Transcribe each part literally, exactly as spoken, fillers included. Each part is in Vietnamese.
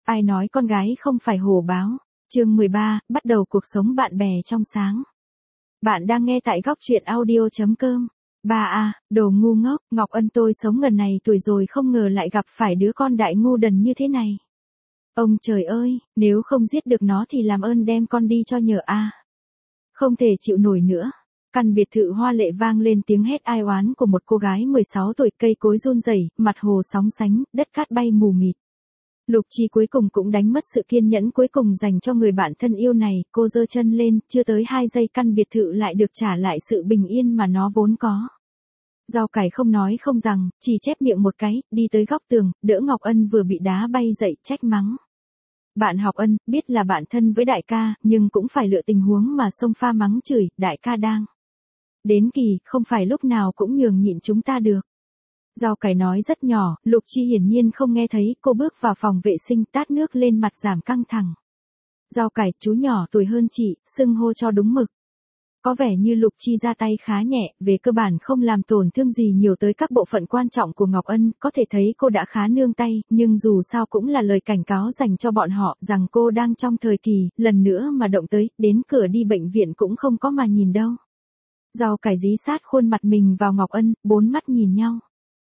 Ai nói con gái không phải hổ báo? Chương mười ba, bắt đầu cuộc sống bạn bè trong sáng. Bạn đang nghe tại góc truyện audio chấm com. Ba a, đồ ngu ngốc, Ngọc Ân tôi sống gần này tuổi rồi không ngờ lại gặp phải đứa con đại ngu đần như thế này. Ông trời ơi, nếu không giết được nó thì làm ơn đem con đi cho nhờ a. Không thể chịu nổi nữa. Căn biệt thự hoa lệ vang lên tiếng hét ai oán của một cô gái mười sáu tuổi, cây cối run rẩy, mặt hồ sóng sánh, đất cát bay mù mịt. Lục Chi cuối cùng cũng đánh mất sự kiên nhẫn cuối cùng dành cho người bạn thân yêu này, cô giơ chân lên, chưa tới hai giây căn biệt thự lại được trả lại sự bình yên mà nó vốn có. Rau cải không nói không rằng, chỉ chép miệng một cái, đi tới góc tường, đỡ Ngọc Ân vừa bị đá bay dậy, trách mắng. Bạn học Ân, biết là bạn thân với đại ca, nhưng cũng phải lựa tình huống mà xông pha mắng chửi, đại ca đang đến kỳ, không phải lúc nào cũng nhường nhịn chúng ta được. Rau cải nói rất nhỏ, Lục Chi hiển nhiên không nghe thấy, cô bước vào phòng vệ sinh tát nước lên mặt giảm căng thẳng. Rau cải, chú nhỏ tuổi hơn chị, xưng hô cho đúng mực. Có vẻ như Lục Chi ra tay khá nhẹ, về cơ bản không làm tổn thương gì nhiều tới các bộ phận quan trọng của Ngọc Ân, có thể thấy cô đã khá nương tay, nhưng dù sao cũng là lời cảnh cáo dành cho bọn họ, rằng cô đang trong thời kỳ, lần nữa mà động tới, đến cửa đi bệnh viện cũng không có mà nhìn đâu. Rau cải dí sát khuôn mặt mình vào Ngọc Ân, bốn mắt nhìn nhau.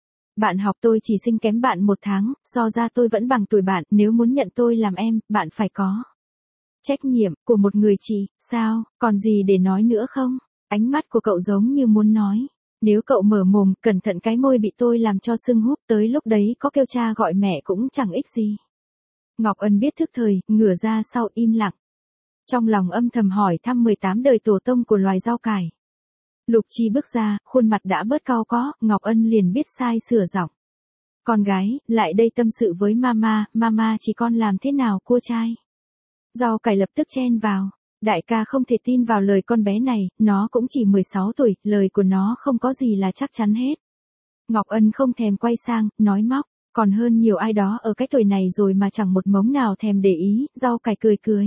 Bạn học tôi chỉ sinh kém bạn một tháng, so ra tôi vẫn bằng tuổi bạn, nếu muốn nhận tôi làm em, bạn phải có trách nhiệm của một người chị, sao, còn gì để nói nữa không? Ánh mắt của cậu giống như muốn nói. Nếu cậu mở mồm, cẩn thận cái môi bị tôi làm cho sưng húp, tới lúc đấy có kêu cha gọi mẹ cũng chẳng ích gì. Ngọc Ân biết thức thời, ngửa ra sau im lặng. Trong lòng âm thầm hỏi thăm mười tám đời tổ tông của loài rau cải. Lục Chi bước ra, khuôn mặt đã bớt cau có, Ngọc Ân liền biết sai sửa giọng. Con gái, lại đây tâm sự với mama, mama chỉ con làm thế nào cua trai. Rau cải lập tức chen vào. Đại ca không thể tin vào lời con bé này, nó cũng chỉ mười sáu tuổi, lời của nó không có gì là chắc chắn hết. Ngọc Ân không thèm quay sang, nói móc, còn hơn nhiều ai đó ở cái tuổi này rồi mà chẳng một mống nào thèm để ý, rau cải cười cười.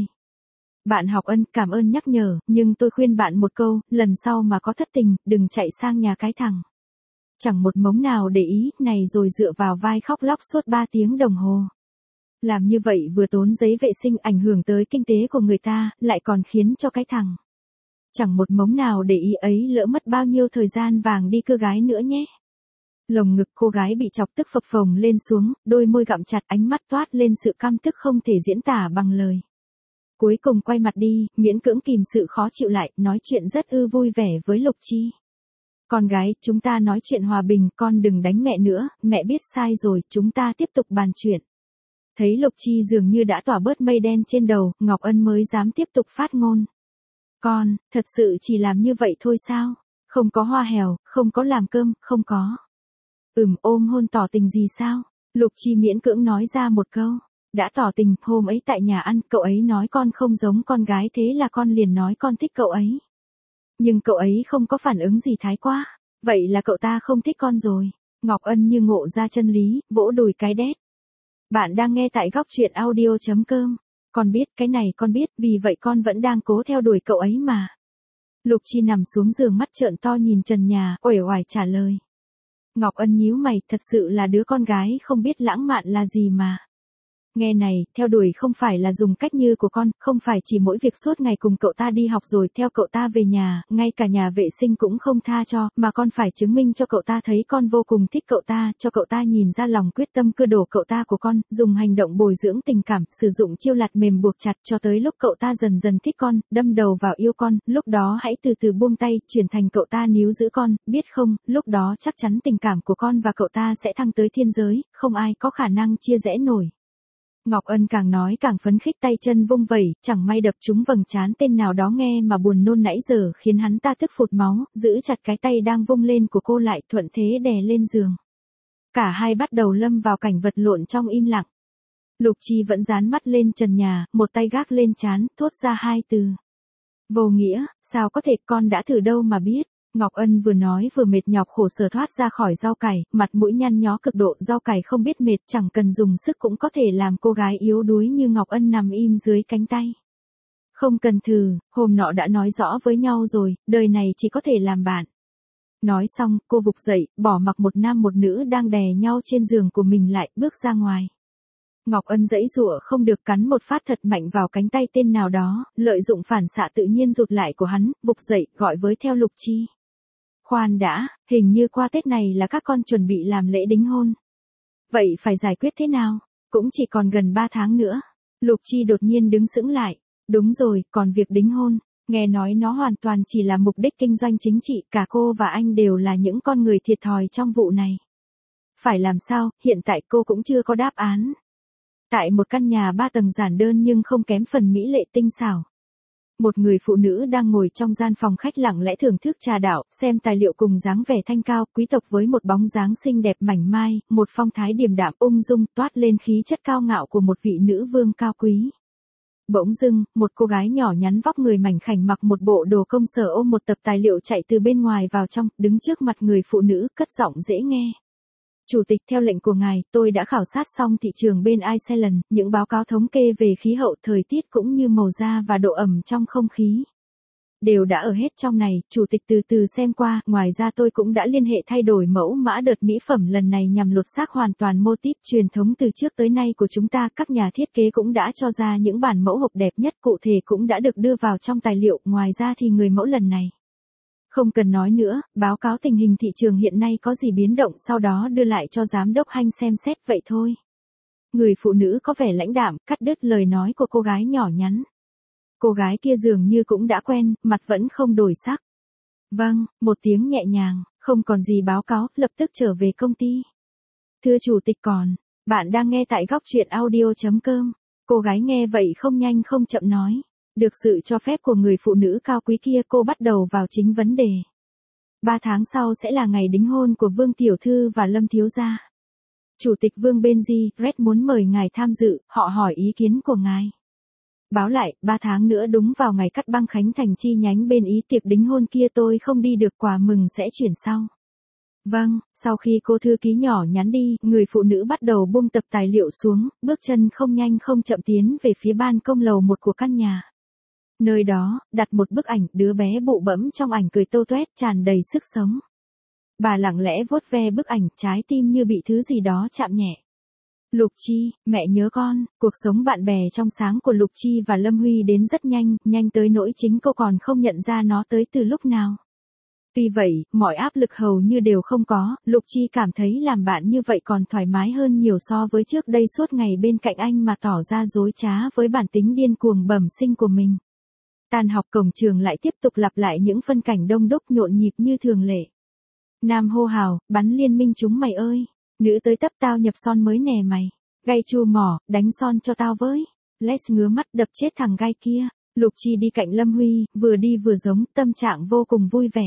Bạn học Ân, cảm ơn nhắc nhở, nhưng tôi khuyên bạn một câu, lần sau mà có thất tình, đừng chạy sang nhà cái thằng. Chẳng một mống nào để ý, này rồi dựa vào vai khóc lóc suốt ba tiếng đồng hồ. Làm như vậy vừa tốn giấy vệ sinh ảnh hưởng tới kinh tế của người ta, lại còn khiến cho cái thằng. Chẳng một mống nào để ý ấy lỡ mất bao nhiêu thời gian vàng đi cưa gái nữa nhé. Lồng ngực cô gái bị chọc tức phập phồng lên xuống, đôi môi gặm chặt, ánh mắt toát lên sự căm tức không thể diễn tả bằng lời. Cuối cùng quay mặt đi, miễn cưỡng kìm sự khó chịu lại, nói chuyện rất ư vui vẻ với Lục Chi. Con gái, chúng ta nói chuyện hòa bình, con đừng đánh mẹ nữa, mẹ biết sai rồi, chúng ta tiếp tục bàn chuyện. Thấy Lục Chi dường như đã tỏa bớt mây đen trên đầu, Ngọc Ân mới dám tiếp tục phát ngôn. Con, thật sự chỉ làm như vậy thôi sao? Không có hoa hèo, không có làm cơm, không có. Ừm, ôm hôn tỏ tình gì sao? Lục Chi miễn cưỡng nói ra một câu. Đã tỏ tình, hôm ấy tại nhà ăn, cậu ấy nói con không giống con gái thế là con liền nói con thích cậu ấy. Nhưng cậu ấy không có phản ứng gì thái quá. Vậy là cậu ta không thích con rồi. Ngọc Ân như ngộ ra chân lý, vỗ đùi cái đét. Bạn đang nghe tại góc truyện audio chấm com. Con biết, cái này con biết, vì vậy con vẫn đang cố theo đuổi cậu ấy mà. Lục Chi nằm xuống giường mắt trợn to nhìn trần nhà, uể oải trả lời. Ngọc Ân nhíu mày, thật sự là đứa con gái không biết lãng mạn là gì mà. Nghe này, theo đuổi không phải là dùng cách như của con, không phải chỉ mỗi việc suốt ngày cùng cậu ta đi học rồi theo cậu ta về nhà, ngay cả nhà vệ sinh cũng không tha cho, mà con phải chứng minh cho cậu ta thấy con vô cùng thích cậu ta, cho cậu ta nhìn ra lòng quyết tâm cưa đổ cậu ta của con, dùng hành động bồi dưỡng tình cảm, sử dụng chiêu lạt mềm buộc chặt cho tới lúc cậu ta dần dần thích con, đâm đầu vào yêu con, lúc đó hãy từ từ buông tay, chuyển thành cậu ta níu giữ con, biết không, lúc đó chắc chắn tình cảm của con và cậu ta sẽ thăng tới thiên giới, không ai có khả năng chia rẽ nổi. Ngọc Ân càng nói càng phấn khích, tay chân vung vẩy, chẳng may đập trúng vầng trán tên nào đó nghe mà buồn nôn nãy giờ khiến hắn ta tức phụt máu, giữ chặt cái tay đang vung lên của cô lại, thuận thế đè lên giường. Cả hai bắt đầu lâm vào cảnh vật lộn trong im lặng. Lục Chi vẫn dán mắt lên trần nhà, một tay gác lên trán, thốt ra hai từ. Vô nghĩa, sao có thể, con đã thử đâu mà biết. Ngọc Ân vừa nói vừa mệt nhọc khổ sở thoát ra khỏi rau cải, mặt mũi nhăn nhó cực độ, rau cải không biết mệt, chẳng cần dùng sức cũng có thể làm cô gái yếu đuối như Ngọc Ân nằm im dưới cánh tay. Không cần thử, hôm nọ đã nói rõ với nhau rồi, đời này chỉ có thể làm bạn. Nói xong, cô vụt dậy, bỏ mặc một nam một nữ đang đè nhau trên giường của mình lại, bước ra ngoài. Ngọc Ân giãy giụa không được cắn một phát thật mạnh vào cánh tay tên nào đó, lợi dụng phản xạ tự nhiên rụt lại của hắn, vụt dậy, gọi với theo Lục Chi. Khoan đã, hình như qua Tết này là các con chuẩn bị làm lễ đính hôn. Vậy phải giải quyết thế nào? Cũng chỉ còn gần ba tháng nữa. Lục Chi đột nhiên đứng sững lại. Đúng rồi, còn việc đính hôn. Nghe nói nó hoàn toàn chỉ là mục đích kinh doanh chính trị, cả cô và anh đều là những con người thiệt thòi trong vụ này. Phải làm sao, hiện tại cô cũng chưa có đáp án. Tại một căn nhà ba tầng giản đơn nhưng không kém phần mỹ lệ tinh xảo. Một người phụ nữ đang ngồi trong gian phòng khách lặng lẽ thưởng thức trà đạo, xem tài liệu cùng dáng vẻ thanh cao, quý tộc với một bóng dáng xinh đẹp mảnh mai, một phong thái điềm đạm ung dung toát lên khí chất cao ngạo của một vị nữ vương cao quý. Bỗng dưng, một cô gái nhỏ nhắn vóc người mảnh khảnh mặc một bộ đồ công sở ôm một tập tài liệu chạy từ bên ngoài vào trong, đứng trước mặt người phụ nữ, cất giọng dễ nghe. Chủ tịch, theo lệnh của ngài, tôi đã khảo sát xong thị trường bên Iceland, những báo cáo thống kê về khí hậu, thời tiết cũng như màu da và độ ẩm trong không khí. Đều đã ở hết trong này, chủ tịch từ từ xem qua, ngoài ra tôi cũng đã liên hệ thay đổi mẫu mã đợt mỹ phẩm lần này nhằm lột xác hoàn toàn mô típ truyền thống từ trước tới nay của chúng ta, các nhà thiết kế cũng đã cho ra những bản mẫu hộp đẹp nhất cụ thể cũng đã được đưa vào trong tài liệu, ngoài ra thì người mẫu lần này. Không cần nói nữa, báo cáo tình hình thị trường hiện nay có gì biến động sau đó đưa lại cho giám đốc Hanh xem xét vậy thôi. Người phụ nữ có vẻ lãnh đạm, cắt đứt lời nói của cô gái nhỏ nhắn. Cô gái kia dường như cũng đã quen, mặt vẫn không đổi sắc. Vâng, một tiếng nhẹ nhàng, không còn gì báo cáo, lập tức trở về công ty. Thưa chủ tịch còn, bạn đang nghe tại góc truyện audio chấm com. Cô gái nghe vậy không nhanh không chậm nói. Được sự cho phép của người phụ nữ cao quý kia cô bắt đầu vào chính vấn đề. Ba tháng sau sẽ là ngày đính hôn của Vương Tiểu Thư và Lâm Thiếu Gia. Chủ tịch Vương Benji, Red muốn mời ngài tham dự, họ hỏi ý kiến của ngài. Báo lại, ba tháng nữa đúng vào ngày cắt băng khánh thành chi nhánh bên Ý tiệc đính hôn kia tôi không đi được quà mừng sẽ chuyển sau. Vâng, sau khi cô thư ký nhỏ nhắn đi, người phụ nữ bắt đầu buông tập tài liệu xuống, bước chân không nhanh không chậm tiến về phía ban công lầu một của căn nhà. Nơi đó, đặt một bức ảnh, đứa bé bụ bẫm trong ảnh cười tâu toét tràn đầy sức sống. Bà lặng lẽ vuốt ve bức ảnh, trái tim như bị thứ gì đó chạm nhẹ. Lục Chi, mẹ nhớ con, cuộc sống bạn bè trong sáng của Lục Chi và Lâm Huy đến rất nhanh, nhanh tới nỗi chính cô còn không nhận ra nó tới từ lúc nào. Tuy vậy, mọi áp lực hầu như đều không có, Lục Chi cảm thấy làm bạn như vậy còn thoải mái hơn nhiều so với trước đây suốt ngày bên cạnh anh mà tỏ ra dối trá với bản tính điên cuồng bẩm sinh của mình. Tan học cổng trường lại tiếp tục lặp lại những phân cảnh đông đúc nhộn nhịp như thường lệ. Nam hô hào, bắn liên minh chúng mày ơi. Nữ tới tấp tao nhập son mới nè mày. Gai chu mỏ, đánh son cho tao với. Les ngứa mắt đập chết thằng gai kia. Lục Chi đi cạnh Lâm Huy, vừa đi vừa giống, tâm trạng vô cùng vui vẻ.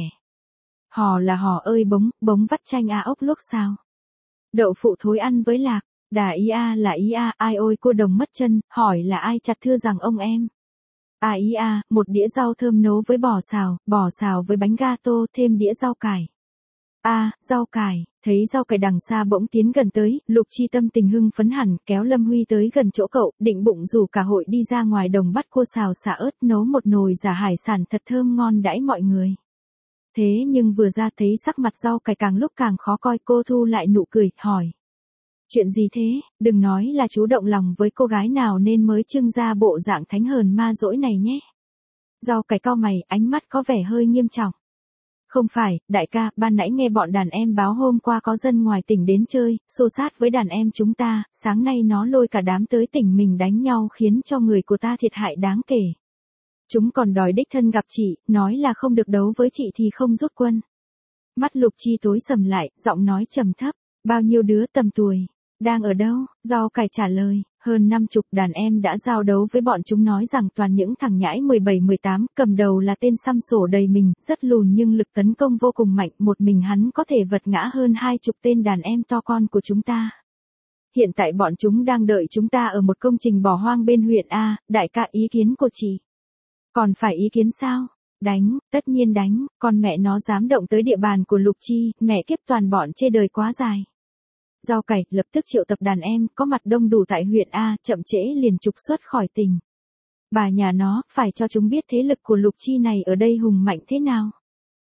Hò là hò ơi bống, bống vắt chanh a ốc luốc sao. Đậu phụ thối ăn với lạc, đà ý a là ý a, ai ôi cô đồng mất chân, hỏi là ai chặt thưa rằng ông em. À ý a, một đĩa rau thơm nấu với bò xào, bò xào với bánh gato thêm đĩa rau cải. A, à, rau cải, thấy rau cải đằng xa bỗng tiến gần tới, Lục Chi tâm tình hưng phấn hẳn, kéo Lâm Huy tới gần chỗ cậu, định bụng rủ cả hội đi ra ngoài đồng bắt cua xào xả ớt nấu một nồi giả hải sản thật thơm ngon đãi mọi người. Thế nhưng vừa ra thấy sắc mặt rau cải càng lúc càng khó coi, cô thu lại nụ cười, hỏi. Chuyện gì thế, đừng nói là chú động lòng với cô gái nào nên mới trưng ra bộ dạng thánh hờn ma dỗi này nhé. Rau cải cau mày, ánh mắt có vẻ hơi nghiêm trọng. Không phải, đại ca, ban nãy nghe bọn đàn em báo hôm qua có dân ngoài tỉnh đến chơi, xô sát với đàn em chúng ta, sáng nay nó lôi cả đám tới tỉnh mình đánh nhau khiến cho người của ta thiệt hại đáng kể. Chúng còn đòi đích thân gặp chị, nói là không được đấu với chị thì không rút quân. Mắt Lục Chi tối sầm lại, giọng nói trầm thấp, bao nhiêu đứa tầm tuổi, đang ở đâu? Rau cải trả lời, hơn năm chục đàn em đã giao đấu với bọn chúng, nói rằng toàn những thằng nhãi mười bảy mười tám, cầm đầu là tên xăm sổ đầy mình, rất lùn nhưng lực tấn công vô cùng mạnh, một mình hắn có thể vật ngã hơn hai chục tên đàn em to con của chúng ta. Hiện tại bọn chúng đang đợi chúng ta ở một công trình bỏ hoang bên huyện A, đại ca ý kiến của chị. Còn phải ý kiến sao? Đánh, tất nhiên đánh, con mẹ nó dám động tới địa bàn của Lục Chi, mẹ kiếp toàn bọn chê đời quá dài. Rau cải lập tức triệu tập đàn em, có mặt đông đủ tại huyện A, chậm trễ liền trục xuất khỏi tỉnh. Bà nhà nó, phải cho chúng biết thế lực của Lục Chi này ở đây hùng mạnh thế nào.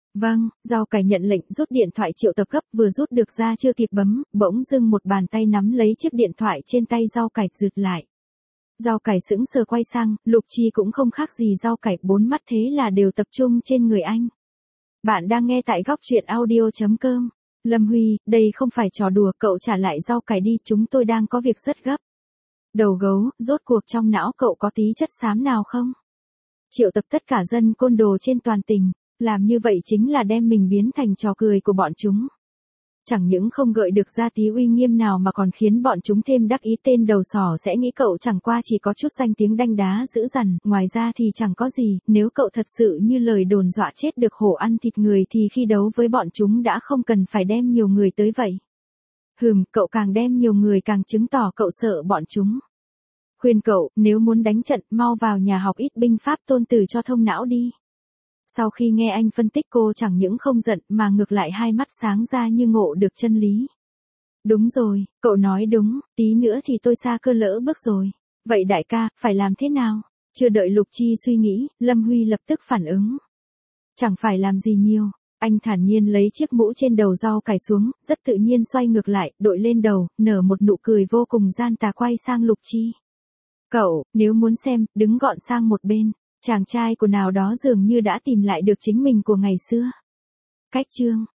Vâng, rau cải nhận lệnh rút điện thoại triệu tập gấp vừa rút được ra chưa kịp bấm, bỗng dưng một bàn tay nắm lấy chiếc điện thoại trên tay rau cải rụt lại. Rau cải sững sờ quay sang, Lục Chi cũng không khác gì rau cải, bốn mắt thế là đều tập trung trên người anh. Bạn đang nghe tại góc truyện audio.com. Lâm Huy, đây không phải trò đùa, cậu trả lại rau cải đi, chúng tôi đang có việc rất gấp. Đầu gấu, rốt cuộc trong não cậu có tí chất xám nào không? Triệu tập tất cả dân côn đồ trên toàn tỉnh, làm như vậy chính là đem mình biến thành trò cười của bọn chúng. Chẳng những không gợi được ra tí uy nghiêm nào mà còn khiến bọn chúng thêm đắc ý, tên đầu sỏ sẽ nghĩ cậu chẳng qua chỉ có chút danh tiếng đanh đá dữ dằn, ngoài ra thì chẳng có gì, nếu cậu thật sự như lời đồn dọa chết được hổ ăn thịt người thì khi đấu với bọn chúng đã không cần phải đem nhiều người tới vậy. Hừm, cậu càng đem nhiều người càng chứng tỏ cậu sợ bọn chúng. Khuyên cậu, nếu muốn đánh trận, mau vào nhà học ít binh pháp Tôn Tử cho thông não đi. Sau khi nghe anh phân tích, cô chẳng những không giận mà ngược lại hai mắt sáng ra như ngộ được chân lý. Đúng rồi, cậu nói đúng, tí nữa thì tôi xa cơ lỡ bước rồi. Vậy đại ca, phải làm thế nào? Chưa đợi Lục Chi suy nghĩ, Lâm Huy lập tức phản ứng. Chẳng phải làm gì nhiều. Anh thản nhiên lấy chiếc mũ trên đầu rau cải xuống, rất tự nhiên xoay ngược lại, đội lên đầu, nở một nụ cười vô cùng gian tà quay sang Lục Chi. Cậu, nếu muốn xem, đứng gọn sang một bên. Chàng trai của nào đó dường như đã tìm lại được chính mình của ngày xưa. Cách chương